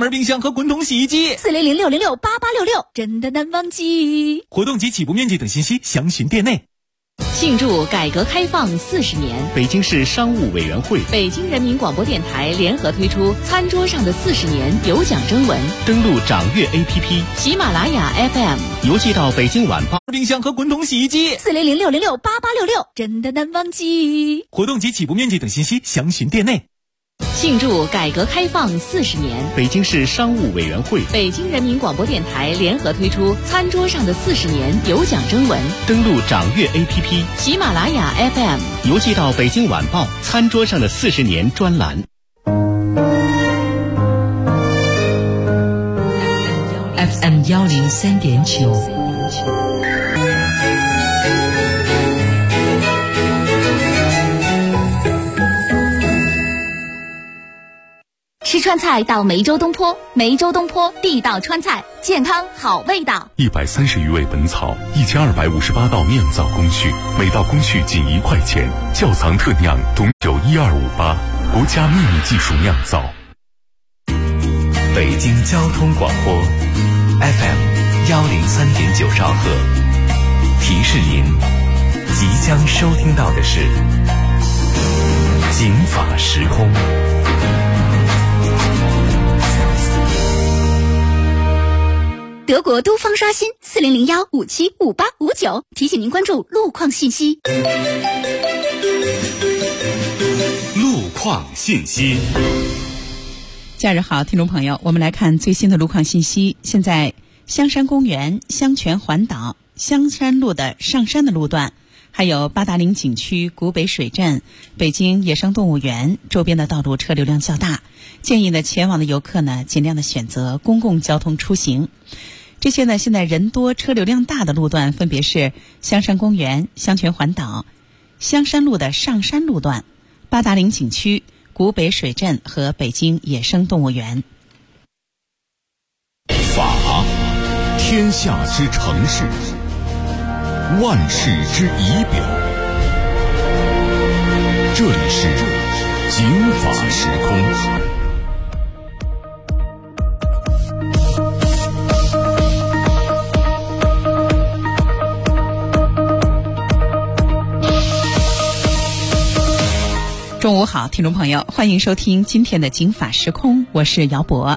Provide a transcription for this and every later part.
门冰箱和滚筒洗衣机。 4006068866，真的难忘记。 活动及起步面积等信息详询店内。 庆祝改革开放40年， 北京市商务委员会、 北京人民广播电台联合推出餐桌上的40年有奖征文， 登录掌阅 APP、 喜马拉雅 FM， 邮寄到北京晚报。 冰箱和滚筒洗衣机。 4006068866，真的难忘记。 活动及起步面积等信息详询店内。 庆祝改革开放40年， 北京市商务委员会、 北京人民广播电台联合推出餐桌上的40年有奖征文， 登录掌阅 APP、 喜马拉雅 FM， 邮寄到北京晚报餐桌上的40年专栏。 FM 103.9。 吃川菜到梅州东坡，梅州东坡地道川菜，健康好味道。 130余味本草，1258道酿造工序，每道工序仅1块钱，窖藏特酿，董酒1258，国家秘密技术酿造。 北京交通广播 FM 103.9兆赫，提示您即将收听到的是警法时空。 德国都方刷新4001575859，提醒您关注路况信息。 路况信息。 假日好，听众朋友，我们来看最新的路况信息。现在香山公园、香泉环岛、香山路的上山的路段，还有八达岭景区、古北水镇、北京野生动物园周边的道路车流量较大，建议呢前往的游客呢尽量的选择公共交通出行。这些呢现在人多车流量大的路段分别是香山公园、香泉环岛、香山路的上山路段、八达岭景区、古北水镇和北京野生动物园。 法，天下之城市，万世之仪表。这里是警法时空。 中午好，听众朋友，欢迎收听今天的警法时空，我是姚博。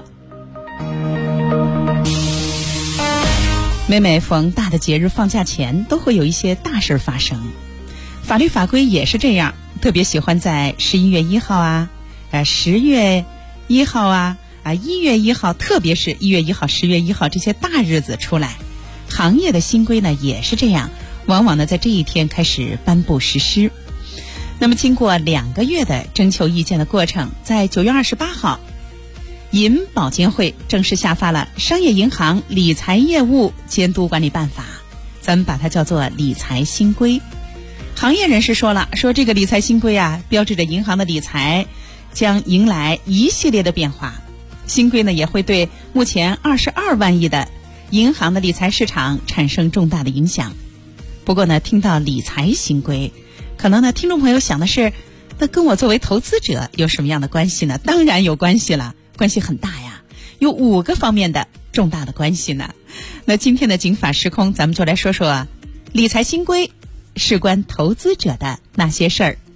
每逢大的节日放假前，都会有一些大事发生。法律法规也是这样，特别喜欢在11月1号啊，10月1号啊，1月1号，特别是1月1号、10月1号这些大日子出来，行业的新规呢也是这样，往往呢在这一天开始颁布实施。那么经过2个月的征求意见的过程，在9月28号，银保监会正式下发了《商业银行理财业务监督管理办法》，咱们把它叫做理财新规。行业人士说了，说这个理财新规啊，标志着银行的理财将迎来一系列的变化。新规呢，也会对目前22万亿的银行的理财市场产生重大的影响。不过呢，听到理财新规，可能呢，听众朋友想的是，那跟我作为投资者有什么样的关系呢？当然有关系了，关系很大呀，有5个方面的重大的关系呢。那今天的警法时空，咱们就来说说理财新规事关投资者的那些事儿。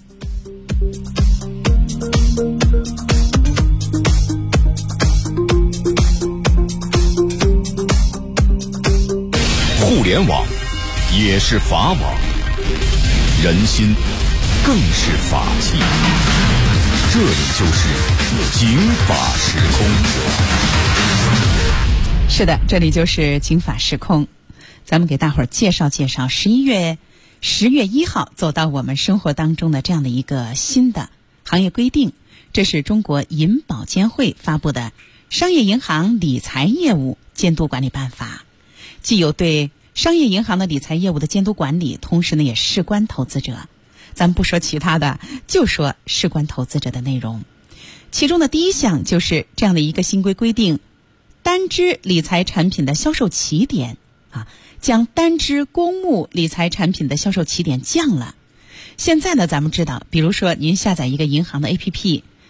互联网也是法网，人心更是法器。这里就是警法时空。 是的，这里就是警法时空。咱们给大伙儿介绍介绍10月1号走到我们生活当中的这样的一个新的行业规定。这是中国银保监会发布的《商业银行理财业务监督管理办法》，既有对商业银行的理财业务的监督管理，同时呢也事关投资者。咱们不说其他的，就说事关投资者的内容。其中的第一项就是这样的一个新规规定，单支理财产品的销售起点将单支公募理财产品的销售起点降了。现在呢，咱们知道，比如说您下载一个银行的 APP，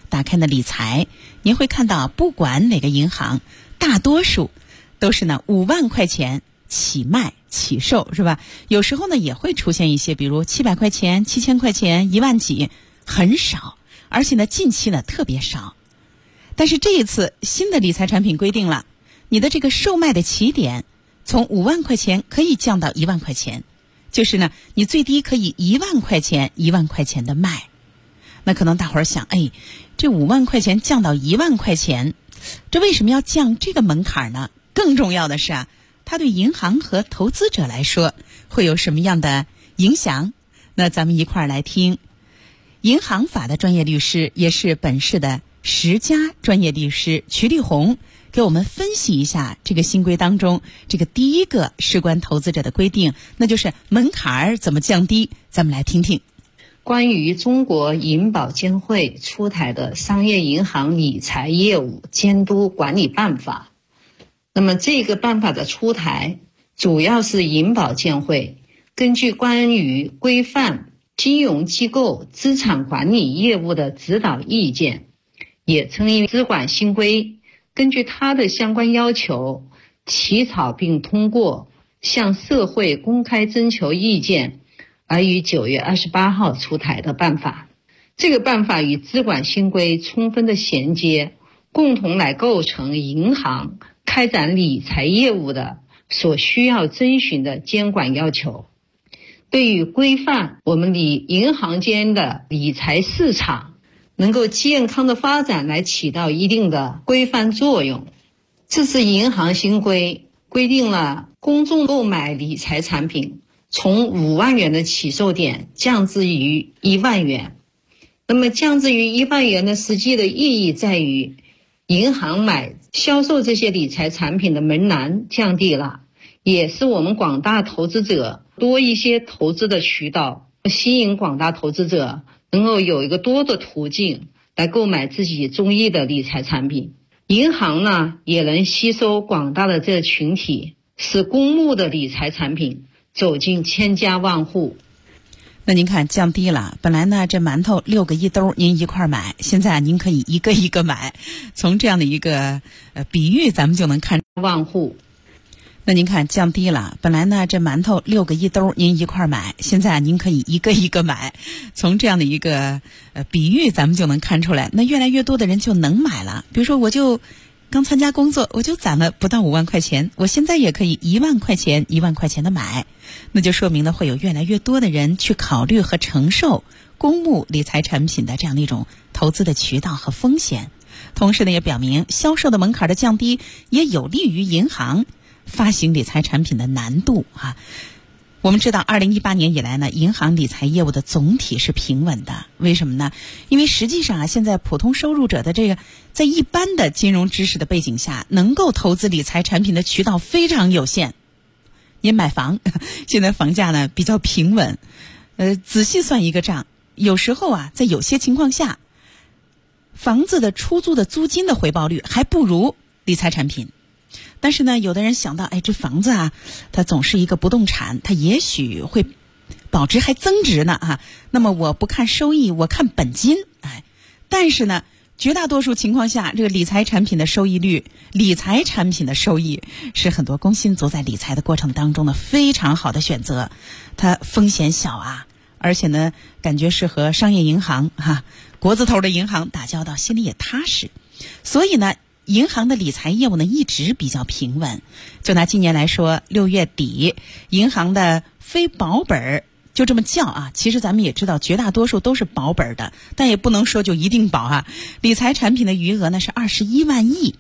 打开呢理财，您会看到不管哪个银行，大多数都是呢5万块钱起卖起售，是吧？有时候呢也会出现一些，比如700块钱、7000块钱、1万几，很少，而且呢近期呢特别少。但是这一次新的理财产品规定了，你的这个售卖的起点从5万块钱可以降到1万块钱，就是呢你最低可以1万块钱的卖。那可能大伙儿想，这5万块钱降到1万块钱，这为什么要降这个门槛呢？更重要的是啊，它对银行和投资者来说会有什么样的影响？那咱们一块儿来听银行法的专业律师，也是本市的10家专业律师瞿立红给我们分析一下这个新规当中这个第一个事关投资者的规定，那就是门槛怎么降低。咱们来听听关于中国银保监会出台的商业银行理财业务监督管理办法。那么这个办法的出台，主要是银保监会根据关于规范金融机构资产管理业务的指导意见，也称为资管新规，根据它的相关要求起草并通过，向社会公开征求意见，而于9月28号出台的办法。这个办法与资管新规充分的衔接，共同来构成银行开展理财业务的所需要遵循的监管要求，对于规范我们银行间的理财市场能够健康的发展来起到一定的规范作用。这次银行新规规定了公众购买理财产品从5万元的起售点降至于1万元。那么降至于1万元的实际的意义在于，银行销售这些理财产品的门槛降低了，也是我们广大投资者多一些投资的渠道，吸引广大投资者能够有一个多的途径来购买自己中意的理财产品。银行呢也能吸收广大的这个群体，使公募的理财产品走进千家万户。 那您看降低了，本来呢这馒头6个1兜您一块买，现在您可以一个一个买。从这样的一个比喻咱们就能看万户。 那您看降低了，本来呢这馒头6个1兜您一块买，现在您可以一个一个买。从这样的一个比喻咱们就能看出来，那越来越多的人就能买了。比如说我就刚参加工作，我就攒了不到5万块钱，我现在也可以1万块钱的买，那就说明了会有越来越多的人去考虑和承受公募理财产品的这样的一种投资的渠道和风险。同时呢，也表明销售的门槛的降低也有利于银行发行理财产品的难度啊。我们知道2018年以来呢，银行理财业务的总体是平稳的。为什么呢？因为实际上现在普通收入者的这个在一般的金融知识的背景下，能够投资理财产品的渠道非常有限。您买房，现在房价呢比较平稳，仔细算一个账，有时候在有些情况下，房子的出租的租金的回报率还不如理财产品。但是呢，有的人想到，这房子它总是一个不动产，它也许会保值还增值呢那么我不看收益，我看本金但是呢，绝大多数情况下，这个理财产品的收益率，理财产品的收益是很多工薪族在理财的过程当中的非常好的选择。它风险小而且呢，感觉是和商业银行国字头的银行打交道，心里也踏实。所以呢，银行的理财业务呢一直比较平稳。就拿今年来说，6月底银行的非保本就这么叫其实咱们也知道绝大多数都是保本的，但也不能说就一定保理财产品的余额呢是21万亿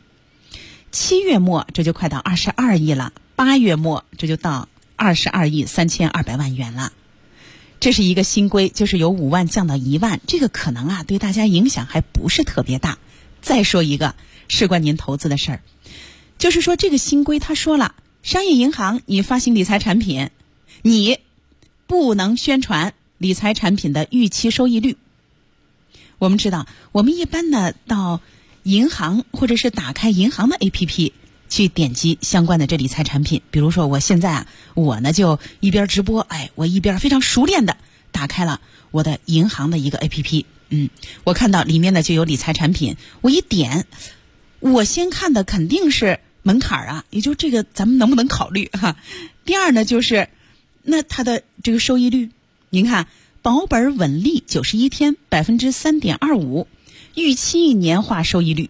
，7月末这就快到22亿了，8月末这就到22亿3200万元了。这是一个新规，就是由5万降到1万，这个可能对大家影响还不是特别大。再说一个事关您投资的事儿，就是说这个新规他说了，商业银行你发行理财产品，你不能宣传理财产品的预期收益率。我们知道，我们一般呢到银行或者是打开银行的 APP 去点击相关的这理财产品。比如说我现在我呢就一边直播，我一边非常熟练的打开了我的银行的一个 APP， 我看到里面呢就有理财产品，我一点，我先看的肯定是门槛啊，也就这个咱们能不能考虑哈。第二呢就是那它的这个收益率，您看保本稳利91天3.25%，预期年化收益率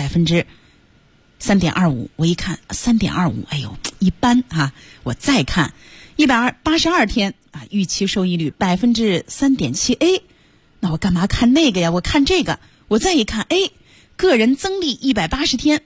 3.25%，我一看3.25%，哎呦一般啊。我再看182天预期收益率3.7%，那我干嘛看那个呀？我看这个。我再一看，个人增利180天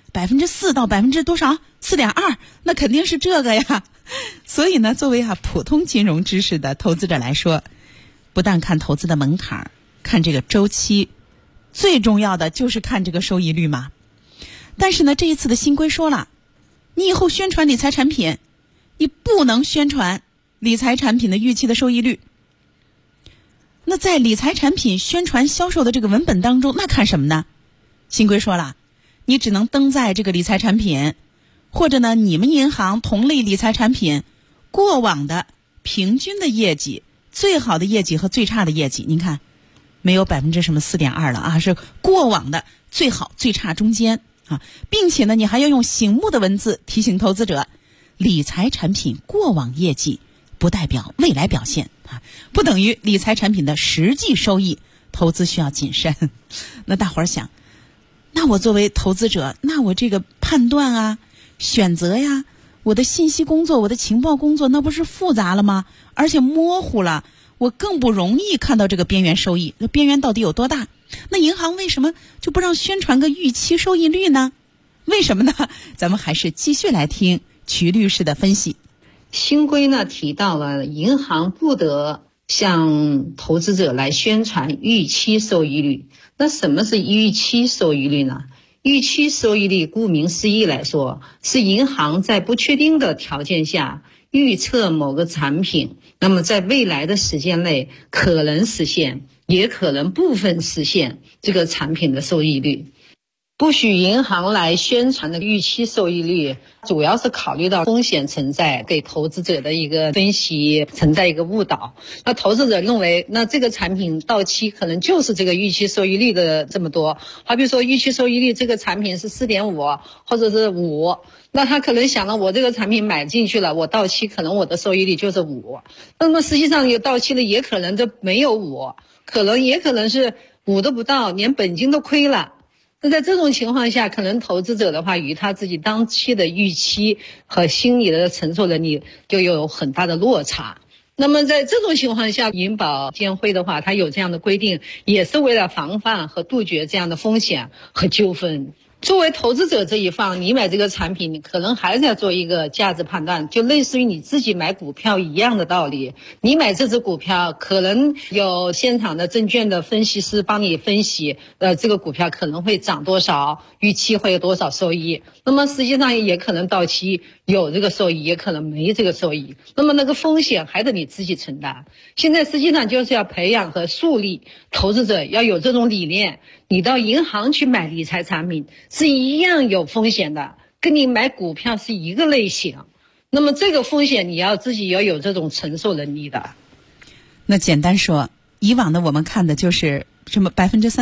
4%到多少4.2%，那肯定是这个呀。所以呢，作为普通金融知识的投资者来说，不但看投资的门槛，看这个周期，最重要的就是看这个收益率嘛。但是呢，这一次的新规说了，你以后宣传理财产品，你不能宣传理财产品的预期的收益率。那在理财产品宣传销售的这个文本当中，那看什么呢？新规说了，你只能登在这个理财产品，或者呢你们银行同类理财产品过往的平均的业绩、最好的业绩和最差的业绩。您看，没有4.2%了啊，是过往的最好、最差中间啊，并且呢，你还要用醒目的文字提醒投资者，理财产品过往业绩不代表未来表现啊，不等于理财产品的实际收益，投资需要谨慎。那大伙儿想，那我作为投资者，那我这个判断啊、选择呀，我的信息工作、我的情报工作，那不是复杂了吗？而且模糊了，我更不容易看到这个边缘收益，这边缘到底有多大？那银行为什么就不让宣传个预期收益率呢？为什么呢？咱们还是继续来听瞿律师的分析。 新规呢提到了银行不得向投资者来宣传预期收益率。那什么是预期收益率呢？预期收益率顾名思义来说，是银行在不确定的条件下预测某个产品，那么在未来的时间内可能实现，也可能部分实现这个产品的收益率。不许银行来宣传的预期收益率，主要是考虑到风险存在，给投资者的一个分析存在一个误导。那投资者认为，那这个产品到期可能就是这个预期收益率的这么多。好比说预期收益率这个产品是4.5或者是5，那他可能想了，我这个产品买进去了，我到期可能我的收益率就是5。那么实际上有到期了，也可能就没有5，也可能是5都不到，连本金都亏了。那在这种情况下，可能投资者的话与他自己当期的预期和心理的承受能力就有很大的落差。那么在这种情况下，银保监会的话，它有这样的规定，也是为了防范和杜绝这样的风险和纠纷。作为投资者这一方，你买这个产品，你可能还是要做一个价值判断，就类似于你自己买股票一样的道理。你买这只股票，可能有现场的证券的分析师帮你分析，这个股票可能会涨多少，预期会有多少收益。那么实际上也可能到期有这个收益，也可能没这个收益。那么那个风险还得你自己承担。现在实际上就是要培养和树立投资者要有这种理念。你到银行去买理财产品是一样有风险的，跟你买股票是一个类型。那么这个风险你要自己要有这种承受能力的。 那简单说，以往的我们看的就是什么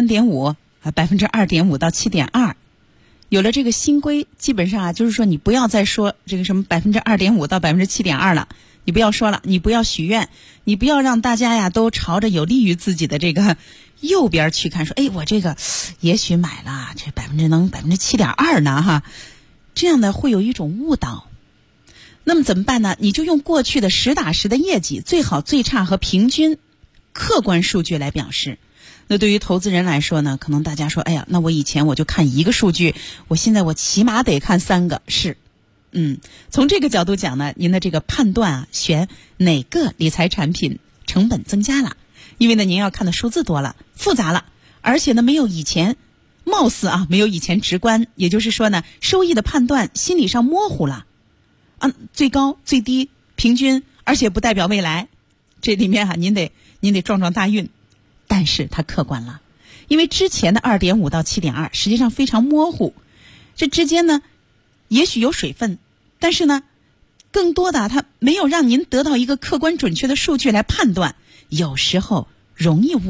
3.5%、2.5%到7.2%。有了这个新规，基本上就是说你不要再说这个什么2.5%到7.2%了，你不要说了，你不要许愿，你不要让大家都朝着有利于自己的这个右边去看，说我这个也许买了这7.2%呢哈，这样的会有一种误导。那么怎么办呢？你就用过去的实打实的业绩、最好、最差和平均客观数据来表示。那对于投资人来说呢，可能大家说，那我以前我就看一个数据，我现在我起码得看3个。是，从这个角度讲呢，您的这个判断选哪个理财产品成本增加了，因为呢您要看的数字多了、复杂了，而且呢没有以前貌似没有以前直观，也就是说呢收益的判断心理上模糊了最高、最低、平均，而且不代表未来。这里面您得撞大运。但是它客观了，因为之前的2.5到7.2实际上非常模糊，这之间呢也许有水分，但是呢更多的它没有让您得到一个客观准确的数据来判断，有时候容易误导，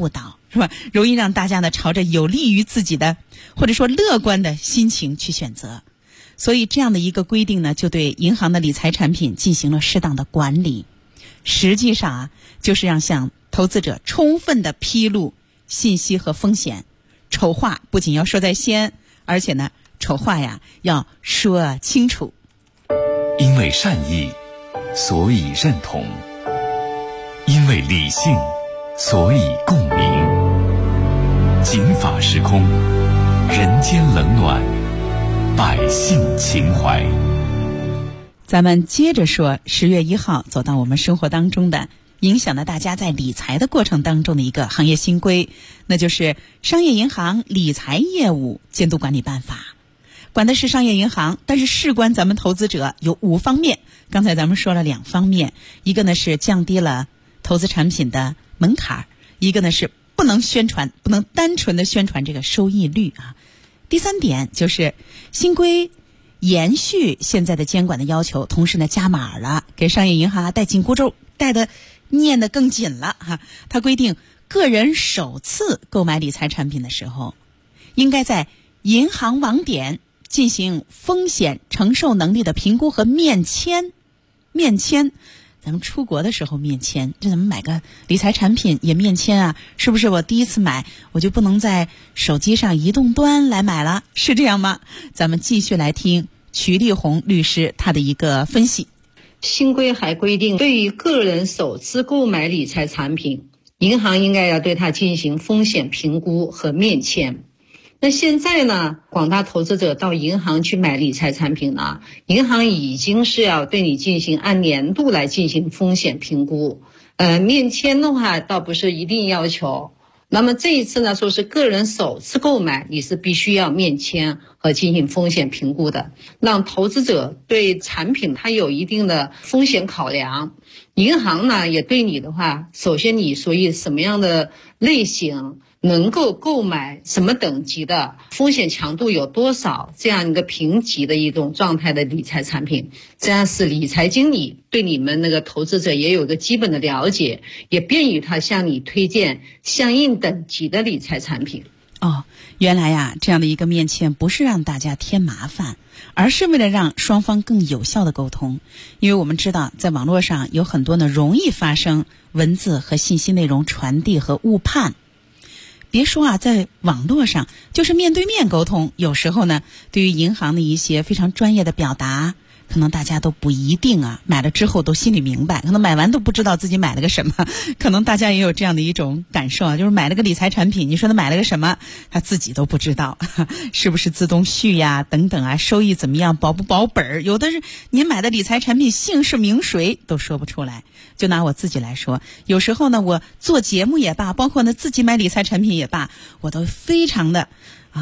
是吧？容易让大家呢朝着有利于自己的或者说乐观的心情去选择。所以这样的一个规定呢，就对银行的理财产品进行了适当的管理。实际上啊，就是让向投资者充分的披露信息和风险。丑话不仅要说在先，而且呢，丑话呀要说清楚。 因为善意，所以认同；因为理性，所以共鸣。警法时空，人间冷暖，百姓情怀。 咱们接着说10月1号走到我们生活当中的，影响了大家在理财的过程当中的一个行业新规，那就是《商业银行理财业务监督管理办法》。管的是商业银行，但是事关咱们投资者有5方面。刚才咱们说了2方面，一个呢是降低了投资产品的门槛，一个呢是不能单纯的宣传这个收益率啊。第3点就是新规延续现在的监管的要求，同时呢加码了，给商业银行带紧箍咒带的念得更紧了哈。它规定个人首次购买理财产品的时候，应该在银行网点进行风险承受能力的评估和面签。咱们出国的时候面签，这怎么买个理财产品也面签啊？是不是我第一次买我就不能在手机上移动端来买了？是这样吗？咱们继续来听瞿丽红律师他的一个分析。 新规还规定，对于个人首次购买理财产品，银行应该要对它进行风险评估和面签。那现在呢，广大投资者到银行去买理财产品呢，银行已经是要对你进行按年度来进行风险评估。面签的话倒不是一定要求。那么这一次呢，说是个人首次购买，你是必须要面签和进行风险评估的，让投资者对产品它有一定的风险考量。银行呢也对你的话，首先你属于什么样的类型，能够购买什么等级的，风险强度有多少，这样一个评级的一种状态的理财产品，这样是理财经理对你们那个投资者也有个基本的了解，也便于他向你推荐相应等级的理财产品。 原来呀，这样的一个面签不是让大家添麻烦，而是为了让双方更有效的沟通。因为我们知道在网络上有很多呢容易发生文字和信息内容传递和误判。别说啊，在网络上就是面对面沟通，有时候呢对于银行的一些非常专业的表达，可能大家都不一定啊，买了之后都心里明白，可能买完都不知道自己买了个什么。可能大家也有这样的一种感受啊，就是买了个理财产品，你说他买了个什么，他自己都不知道，是不是自动续呀等等啊，收益怎么样，保不保本，有的是您买的理财产品姓氏名谁都说不出来。就拿我自己来说，有时候呢我做节目也罢，包括呢自己买理财产品也罢，我都非常的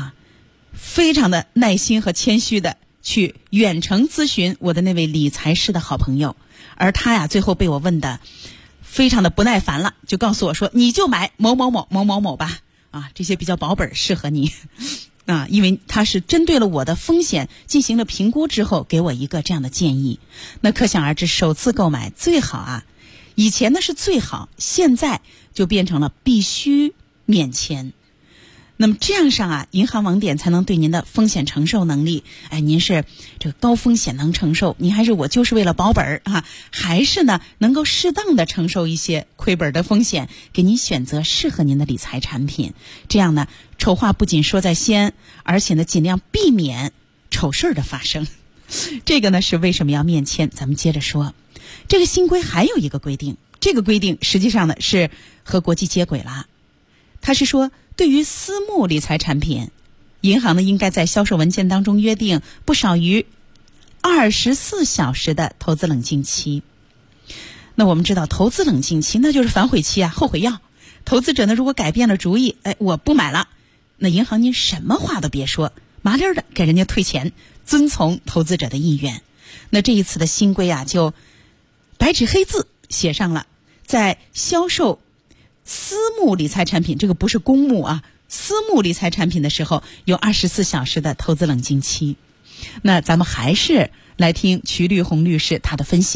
耐心和谦虚的去远程咨询我的那位理财师的好朋友，而他呀最后被我问的非常的不耐烦了，就告诉我说你就买某某某某某某吧，这些比较保本适合你因为他是针对了我的风险进行了评估之后给我一个这样的建议。那可想而知，首次购买最好以前呢是最好，现在就变成了必须面签。那么这样上银行网点才能对您的风险承受能力，您是这个高风险能承受，您还是我就是为了保本还是呢能够适当的承受一些亏本的风险，给您选择适合您的理财产品。这样呢，丑话不仅说在先，而且呢尽量避免丑事的发生。这个呢是为什么要面签，咱们接着说。这个新规还有一个规定，这个规定实际上呢是和国际接轨了。它是说，对于私募理财产品，银行呢应该在销售文件当中约定不少于24小时的投资冷静期。那我们知道投资冷静期那就是反悔期后悔药。投资者呢如果改变了主意，我不买了，那银行您什么话都别说，麻利的给人家退钱，遵从投资者的意愿。那这一次的新规就白纸黑字写上了，在销售私募理财产品，这个不是公募私募理财产品的时候有24小时的投资冷静期。那咱们还是来听瞿丽红律师他的分析。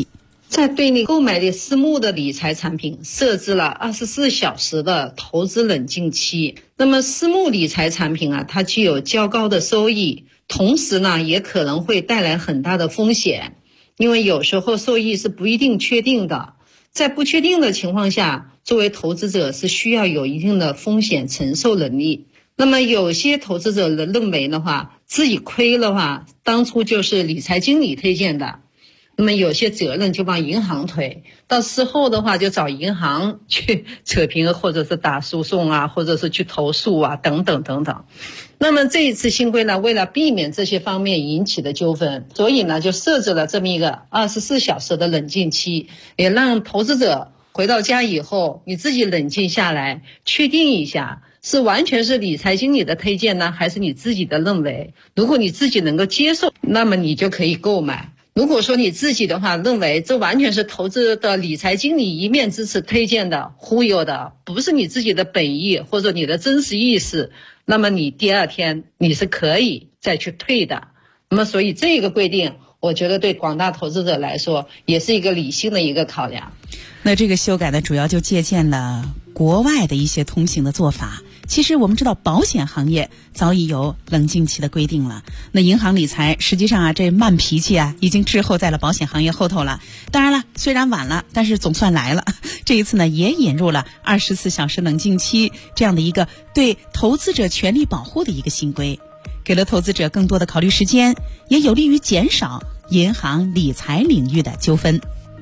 在对你购买的私募的理财产品设置了24小时的投资冷静期。那么私募理财产品啊，它具有较高的收益，同时呢也可能会带来很大的风险，因为有时候收益是不一定确定的。在不确定的情况下，作为投资者是需要有一定的风险承受能力。那么有些投资者认为的话，自己亏了话，当初就是理财经理推荐的，那么有些责任就帮银行推，到事后的话就找银行去扯平，或者是打诉讼啊，或者是去投诉啊，等等等等。那么这一次新规呢，为了避免这些方面引起的纠纷，所以呢就设置了这么一个24小时的冷静期，也让投资者回到家以后，你自己冷静下来，确定一下是完全是理财经理的推荐呢，还是你自己的认为。如果你自己能够接受，那么你就可以购买。如果说你自己的话认为这完全是投资的理财经理一面之词推荐的，忽悠的，不是你自己的本意或者你的真实意思，那么你第二天你是可以再去退的。那么所以这个规定，我觉得对广大投资者来说也是一个理性的一个考量。 那这个修改呢，主要就借鉴了国外的一些通行的做法。其实我们知道保险行业早已有冷静期的规定了，那银行理财实际上啊，这慢脾气啊已经滞后在了保险行业后头了。当然了，虽然晚了，但是总算来了。这一次呢，也引入了24小时冷静期这样的一个对投资者权利保护的一个新规，给了投资者更多的考虑时间，也有利于减少银行理财领域的纠纷。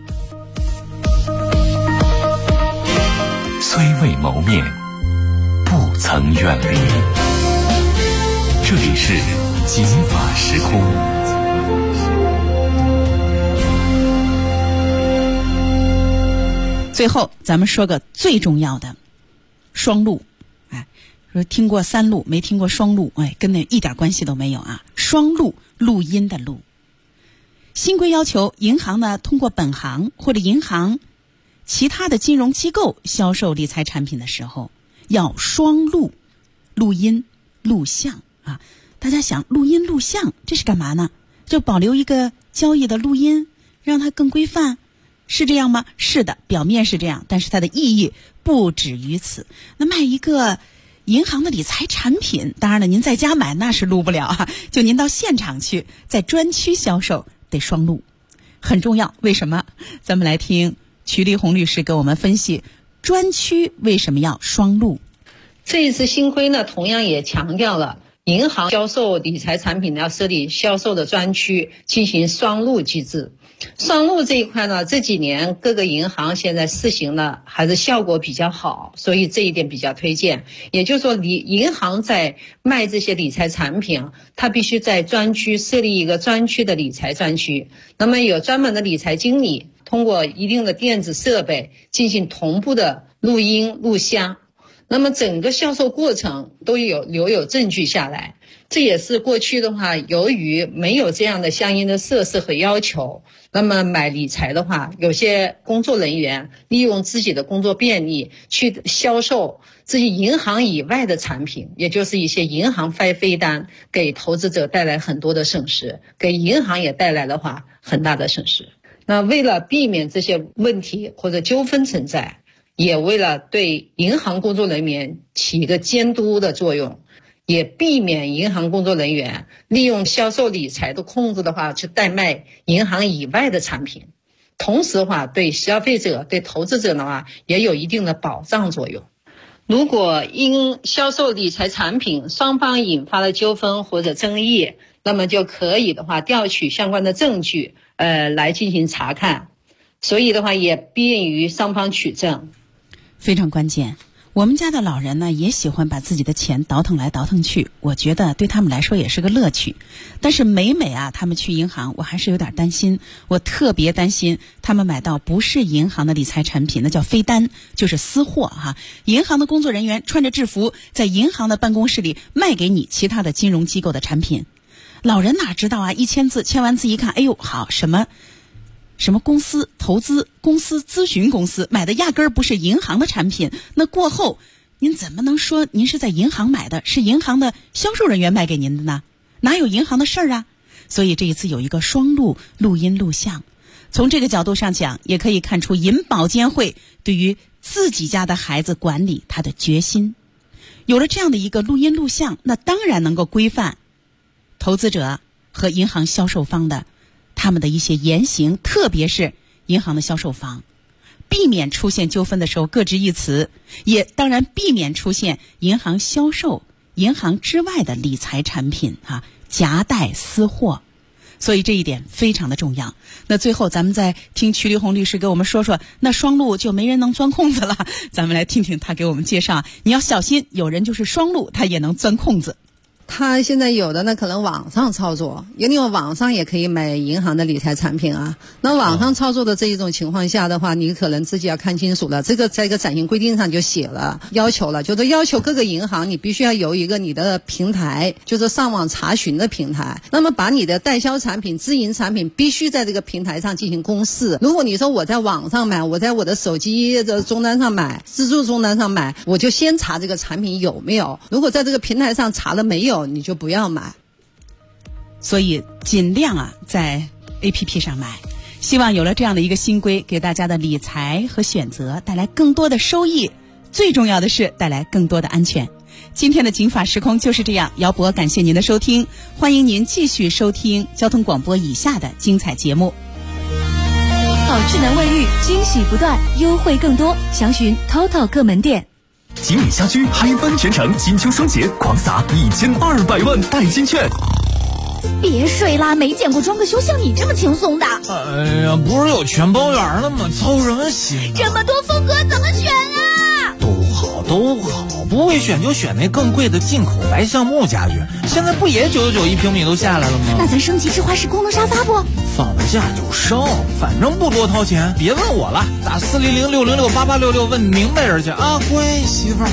虽未谋面，不曾远离。这里是金法时空。 最后咱们说个最重要的双录。说听过三录没听过双录，跟那一点关系都没有啊。双录，录音的录。新规要求银行呢，通过本行或者银行其他的金融机构销售理财产品的时候，要双录，录音录像啊。大家想，录音录像这是干嘛呢？就保留一个交易的录音，让它更规范，是这样吗？是的，表面是这样，但是它的意义不止于此。那卖一个银行的理财产品，当然了，您在家买那是录不了啊，就您到现场去，在专区销售得双录，很重要。为什么？咱们来听瞿立红律师给我们分析专区为什么要双录。 这一次新规呢，同样也强调了银行销售理财产品要设立销售的专区，进行双录机制。双录这一块呢，这几年各个银行现在试行了，还是效果比较好，所以这一点比较推荐。也就是说，银行在卖这些理财产品，它必须在专区设立一个专区的理财专区，那么有专门的理财经理通过一定的电子设备进行同步的录音录像，那么整个销售过程都留有证据下来。这也是过去的话，由于没有这样的相应的设施和要求，那么买理财的话，有些工作人员利用自己的工作便利去销售自己银行以外的产品，也就是一些银行发飞单，给投资者带来很多的损失，给银行也带来的话很大的损失。那为了避免这些问题或者纠纷存在，也为了对银行工作人员起一个监督的作用，也避免银行工作人员利用销售理财的控制的话去代卖银行以外的产品，同时的话对消费者对投资者的话也有一定的保障作用。如果因销售理财产品双方引发了纠纷或者争议，那么就可以的话调取相关的证据来进行查看，所以的话也便于双方取证。 非常关键。我们家的老人呢，也喜欢把自己的钱倒腾来倒腾去，我觉得对他们来说也是个乐趣。但是每他们去银行，我还是有点担心。我特别担心他们买到不是银行的理财产品，那叫飞单，就是私货哈。银行的工作人员穿着制服，在银行的办公室里卖给你其他的金融机构的产品。老人哪知道啊？1000字，签完字一看，哎呦，好什么公司投资公司咨询公司买的压根儿不是银行的产品，那过后您怎么能说您是在银行买的，是银行的销售人员卖给您的呢？哪有银行的事儿啊？所以这一次有一个双录，录音录像。 从这个角度上讲，也可以看出银保监会对于自己家的孩子管理他的决心。有了这样的一个录音录像，那当然能够规范投资者和银行销售方的他们的一些言行，特别是银行的销售方，避免出现纠纷的时候各执一词，也当然避免出现银行销售银行之外的理财产品夹带私货。所以这一点非常的重要。那最后咱们再听曲丽红律师给我们说说，那双录就没人能钻空子了。咱们来听听他给我们介绍，你要小心，有人就是双录他也能钻空子。 他现在有的呢，可能网上操作，因为网上也可以买银行的理财产品啊。那网上操作的这一种情况下的话，你可能自己要看清楚了。这个在一个暂行规定上就写了，要求了，就是要求各个银行你必须要有一个你的平台，就是上网查询的平台。那么把你的代销产品、自营产品必须在这个平台上进行公示。如果你说我在网上买，我在我的手机的终端上买、自助终端上买，我就先查这个产品有没有。如果在这个平台上查了没有，你就不要买。 所以尽量在 APP 上买。希望有了这样的一个新规，给大家的理财和选择带来更多的收益，最重要的是带来更多的安全。今天的警法时空就是这样，姚博感谢您的收听，欢迎您继续收听交通广播以下的精彩节目。 好智能卫浴，惊喜不断，优惠更多，详询 TOTO 各门店。 锦里辖区嗨翻全城，金秋双节狂撒1200万代金券。 别睡啦，没见过装个修像你这么轻松的。 哎呀，不是有全包圆了吗？操什么心？ 这么多风格怎么选啊？ 都好，不会选就选那更贵的进口白橡木家具，现在不也999一平米都下来了吗？ 那咱升级智华式功能沙发不？ 放得下就升，反正不多掏钱，别问我了，打400-606-8866问明白人去啊，乖媳妇儿。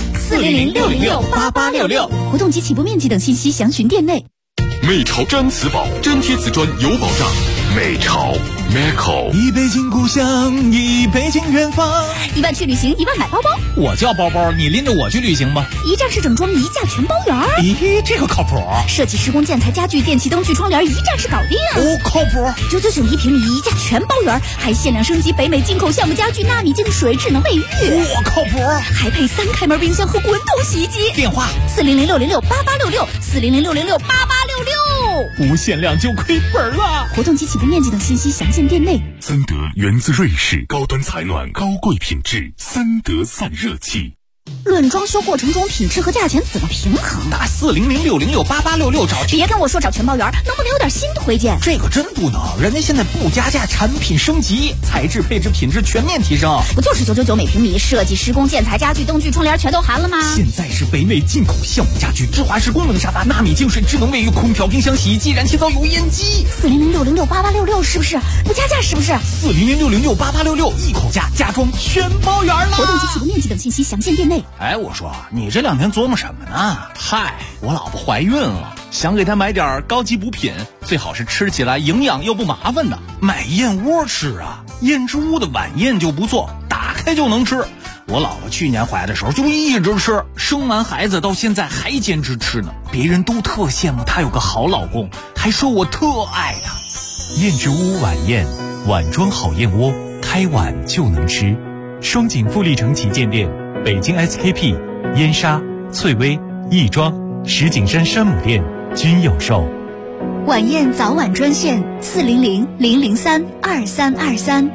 400-606-8866，活动及起步面积等信息详询店内。 美潮毡瓷宝，真贴瓷砖有保障。美潮 Meco， 一杯敬故乡，一杯敬远方。 1万去旅行，1万买包包。 我叫包包，你拎着我去旅行吧。 一站式整装，一价全包圆。 咦，这个靠谱。 设计施工建材家具电器灯具窗帘一站式搞定。 靠谱。 999一平米，一价全包圆，还限量升级北美进口橡木家具纳米净水智能卫浴。 靠谱。 还配3开门冰箱和滚筒洗衣机。 电话 400-606-8866 400-606-8866。 无限量就亏本了。 活动及起步面积等信息详见店内。 森德源自瑞士，高端采暖，高贵品质，森德散热器。 论装修过程中品质和价钱怎么平衡？ 打400-606-8866找。 别跟我说找全包圆，能不能有点新推荐？ 这个真不能，人家现在不加价，产品升级，材质配置品质全面提升。 不就是999每平米，设计施工建材家具灯具窗帘全都含了吗？ 现在是北美进口橡木家具、智华式功能沙发、纳米净水、智能卫浴、空调、冰箱、洗衣机、燃气灶、油烟机。 400-606-8866是不是？不加价是不是 ？400-606-8866一口价，家装全包圆了。 活动及起步面积等信息详见店内。 哎，我说你这2天琢磨什么呢？ 嗨，我老婆怀孕了，想给她买点高级补品，最好是吃起来营养又不麻烦的。 买燕窝吃啊，燕之屋的晚宴就不错，打开就能吃。我老婆去年怀的时候就一直吃，生完孩子到现在还坚持吃呢。别人都特羡慕她有个好老公，还说我特爱她。 燕之屋晚宴，碗装好燕窝，开碗就能吃。双井富力城旗舰店、北京 SKP、燕莎、翠微、亦庄、石景山山姆店均有售。 晚宴早晚专线400-003-2323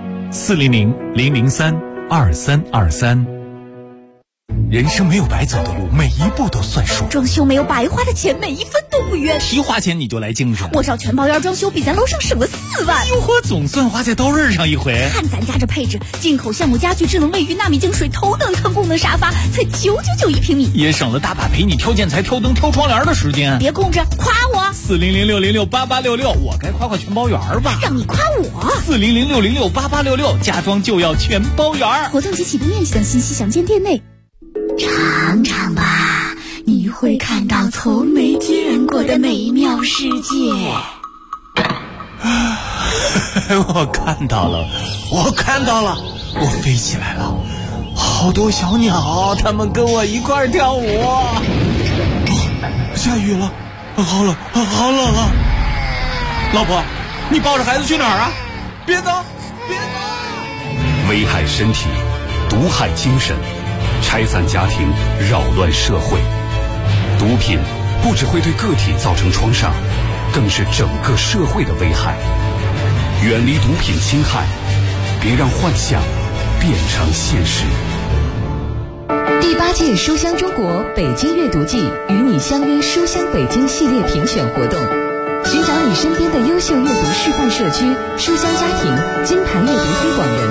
400-003-2323。人生没有白走的路，每一步都算数。 装修没有白花的钱，每一分都不冤。 提花钱你就来精神， 我找全包圆装修比咱楼上省了4万。 哟呵，总算花在刀刃上一回。 看咱家这配置，进口橡木家具、智能卫浴、纳米净水、头等舱功能沙发，才999一平米， 也省了大把陪你挑建材、挑灯、挑窗帘的时间。 别空着，夸我。 400-606-8866，我该夸全包圆吧？ 让你夸我。 400-606-8866，家装就要全包圆。 活动及起步面积等信息详见店内。尝尝吧，你会看到从没见过的美妙世界。 我看到了，我飞起来了，好多小鸟，它们跟我一块儿跳舞。下雨了，好冷啊！老婆，你抱着孩子去哪儿啊？别走， 危害身体，毒害精神，拆散家庭，扰乱社会。毒品不只会对个体造成创伤，更是整个社会的危害。远离毒品侵害，别让幻想变成现实。 第8届书香中国北京阅读季与你相约书香北京系列评选活动，寻找你身边的优秀阅读示范社区、书香家庭、金牌阅读推广人。